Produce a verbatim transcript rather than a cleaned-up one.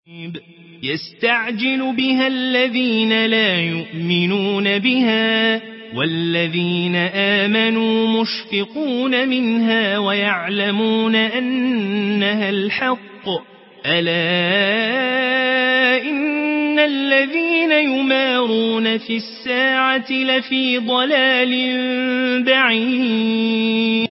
يستعجل بها الذين لا يؤمنون بها والذين آمنوا مشفقون منها ويعلمون أنها الحق ألا إن الذين يمارون في الساعة لفي ضلال بعيد